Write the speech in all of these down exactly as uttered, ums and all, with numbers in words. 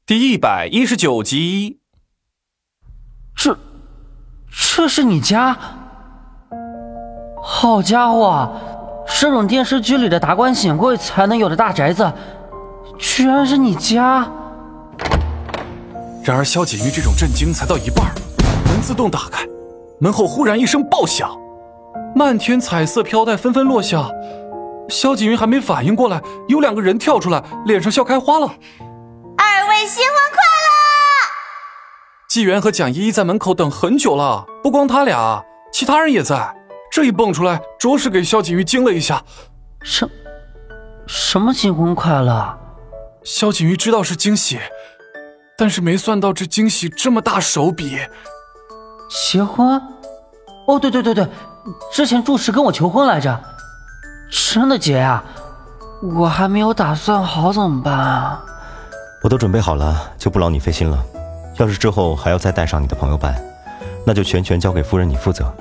第一百一十九集。 这，这是你家？好家伙，这种电视剧里的达官显贵才能有的大宅子，居然是你家！ 然而萧锦玉这种震惊才到一半，门自动打开，门后忽然一声爆响，漫天彩色飘带纷纷落下。萧锦玉还没反应过来，有两个人跳出来，脸上笑开花了。 二位新婚快乐！ 纪元和蒋依依在门口等很久了，不光他俩，其他人也在。这一蹦出来，着实给萧锦玉惊了一下。 什什么新婚快乐？ 萧锦玉知道是惊喜，但是没算到这惊喜这么大手笔。 结婚？哦，对对对对，之前住持跟我求婚来着。真的结啊？我还没有打算好怎么办啊？ 我都准备好了，就不劳你费心了。要是之后还要再带上你的朋友办，那就全权交给夫人你负责。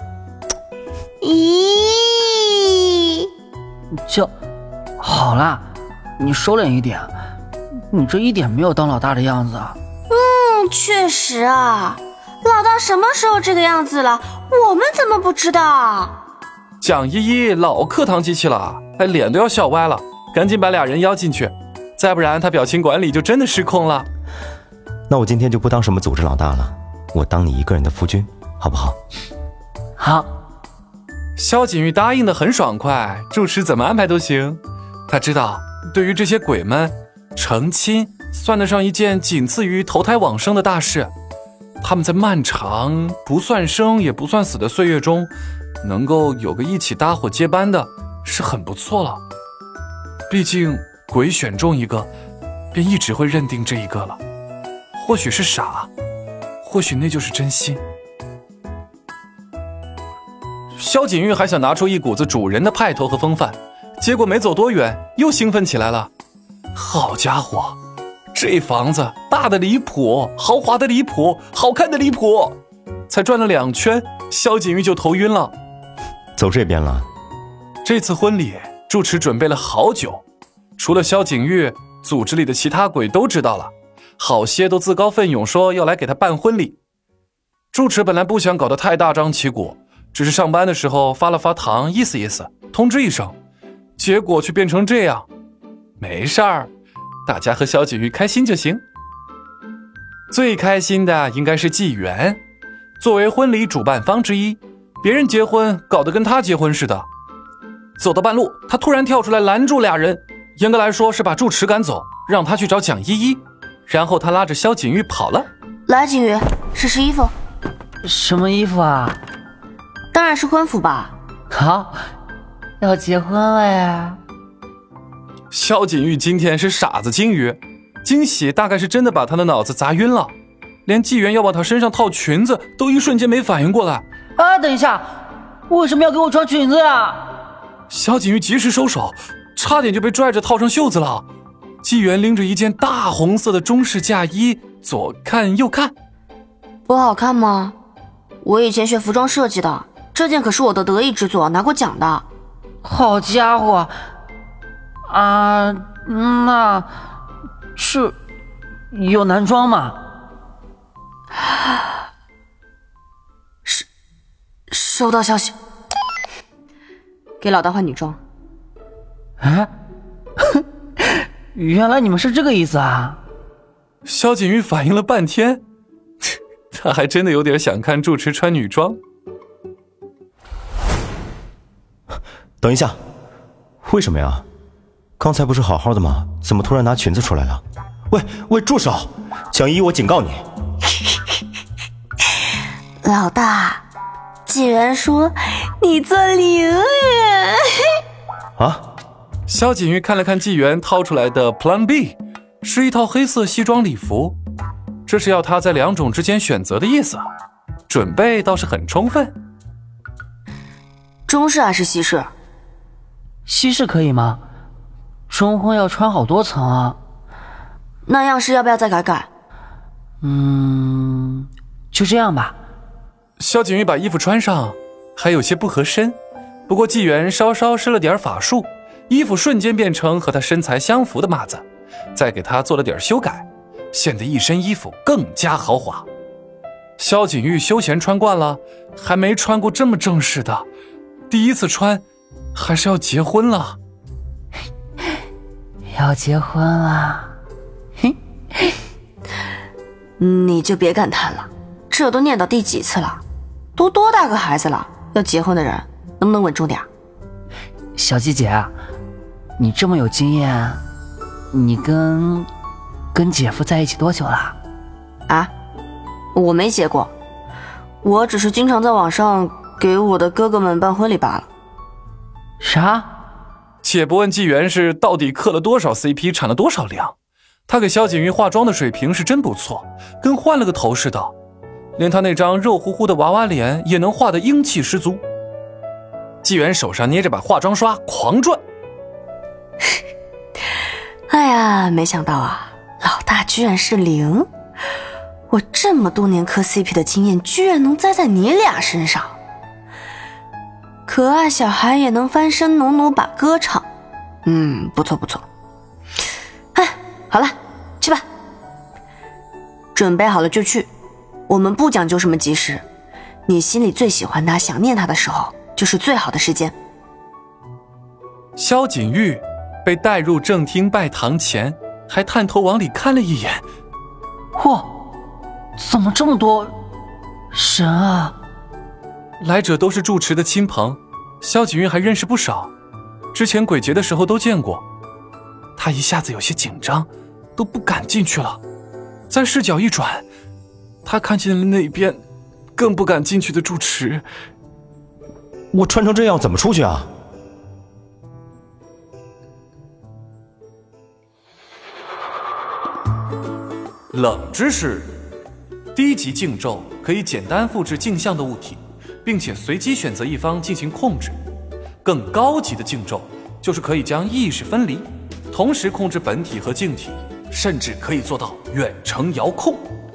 咦， 就好啦，你收敛一点，你这一点没有当老大的样子啊。 嗯，确实啊，老大什么时候这个样子了？我们怎么不知道？ 蒋依依老课堂机器了，哎，脸都要笑歪了，赶紧把俩人邀进去，再不然他表情管理就真的失控了。 那我今天就不当什么组织老大了，我当你一个人的夫君，好不好？ 好。 萧锦玉答应得很爽快，住持怎么安排都行。他知道，对于这些鬼们，成亲算得上一件仅次于投胎往生的大事。他们在漫长不算生也不算死的岁月中，能够有个一起搭伙接班的，是很不错了。毕竟鬼选中一个，便一直会认定这一个了。或许是傻，或许那就是真心。萧锦玉还想拿出一股子主人的派头和风范，结果没走多远又兴奋起来了。好家伙，这房子大的离谱，豪华的离谱，好看的离谱。才转了两圈，萧锦玉就头晕了。 走这边了。 这次婚礼住持准备了好久，除了萧锦玉，组织里的其他鬼都知道了，好些都自告奋勇说要来给他办婚礼。住持本来不想搞得太大张旗鼓，只是上班的时候发了发糖，意思意思，通知一声，结果却变成这样。没事儿，大家和萧锦玉开心就行。最开心的应该是纪元，作为婚礼主办方之一，别人结婚搞得跟他结婚似的。走到半路，他突然跳出来拦住俩人，严格来说是把住持赶走，让他去找蒋依依，然后他拉着萧锦玉跑了。 来，锦玉，试试衣服。 什么衣服啊？ 当然是婚服吧。 好，要结婚了呀。 萧锦玉今天是傻子金鱼，惊喜大概是真的把他的脑子砸晕了，连纪元要往他身上套裙子都一瞬间没反应过来。 啊，等一下，为什么要给我穿裙子呀？ 萧锦玉及时收手，差点就被拽着套上袖子了。纪元拎着一件大红色的中式嫁衣，左看右看。 不好看吗？我以前学服装设计的，这件可是我的得意之作，拿过奖的。 好家伙啊，那是有男装吗？ 是，收到消息，给老大换女装。 啊，原来你们是这个意思啊！ 萧锦玉反应了半天，他还真的有点想看住持穿女装。 等一下，为什么呀？刚才不是好好的吗？怎么突然拿裙子出来了？喂喂，住手！蒋依，我警告你。 老大，纪元说你做零元。 啊？ 萧锦玉看了看纪元掏出来的 Plan B， 是一套黑色西装礼服，这是要他在两种之间选择的意思，准备倒是很充分。 中式还是西式？ 西式可以吗？中婚要穿好多层啊。 那样式要不要再改改？ 嗯，就这样吧。 萧锦玉把衣服穿上，还有些不合身，不过纪元稍稍施了点法术，衣服瞬间变成和他身材相符的码子，再给他做了点修改， 显得一身衣服更加豪华。萧景玉休闲穿惯了，还没穿过这么正式的，第一次穿，还是要结婚了。 要结婚了，嘿， 你就别感叹了，这都念到第几次了？都多大个孩子了，要结婚的人能不能稳重点？ 小季姐，你这么有经验，你跟跟姐夫在一起多久了？ 啊，我没结过，我只是经常在网上给我的哥哥们办婚礼罢了。 啥？ 且不问纪元是到底嗑了多少 C P， 产了多少粮，他给萧景玉化妆的水平是真不错，跟换了个头似的，连他那张肉乎乎的娃娃脸也能画得英气十足。纪元手上捏着把化妆刷狂转。 哎呀，没想到啊，老大居然是零，我这么多年磕 C P 的经验居然能栽在你俩身上。可爱小孩也能翻身农奴把歌唱，嗯，不错不错。哎，好了，去吧。准备好了就去，我们不讲究什么及时，你心里最喜欢他想念他的时候就是最好的时间。 萧景玉被带入正厅拜堂前，还探头往里看了一眼。 嚯，怎么这么多神啊！ 来者都是住持的亲朋，萧景玉还认识不少，之前鬼节的时候都见过。他一下子有些紧张，都不敢进去了。再视角一转，他看见了那边更不敢进去的住持。 我穿成这样怎么出去啊？ 冷知识：低级静咒可以简单复制镜像的物体，并且随机选择一方进行控制。更高级的静咒就是可以将意识分离，同时控制本体和镜体，甚至可以做到远程遥控。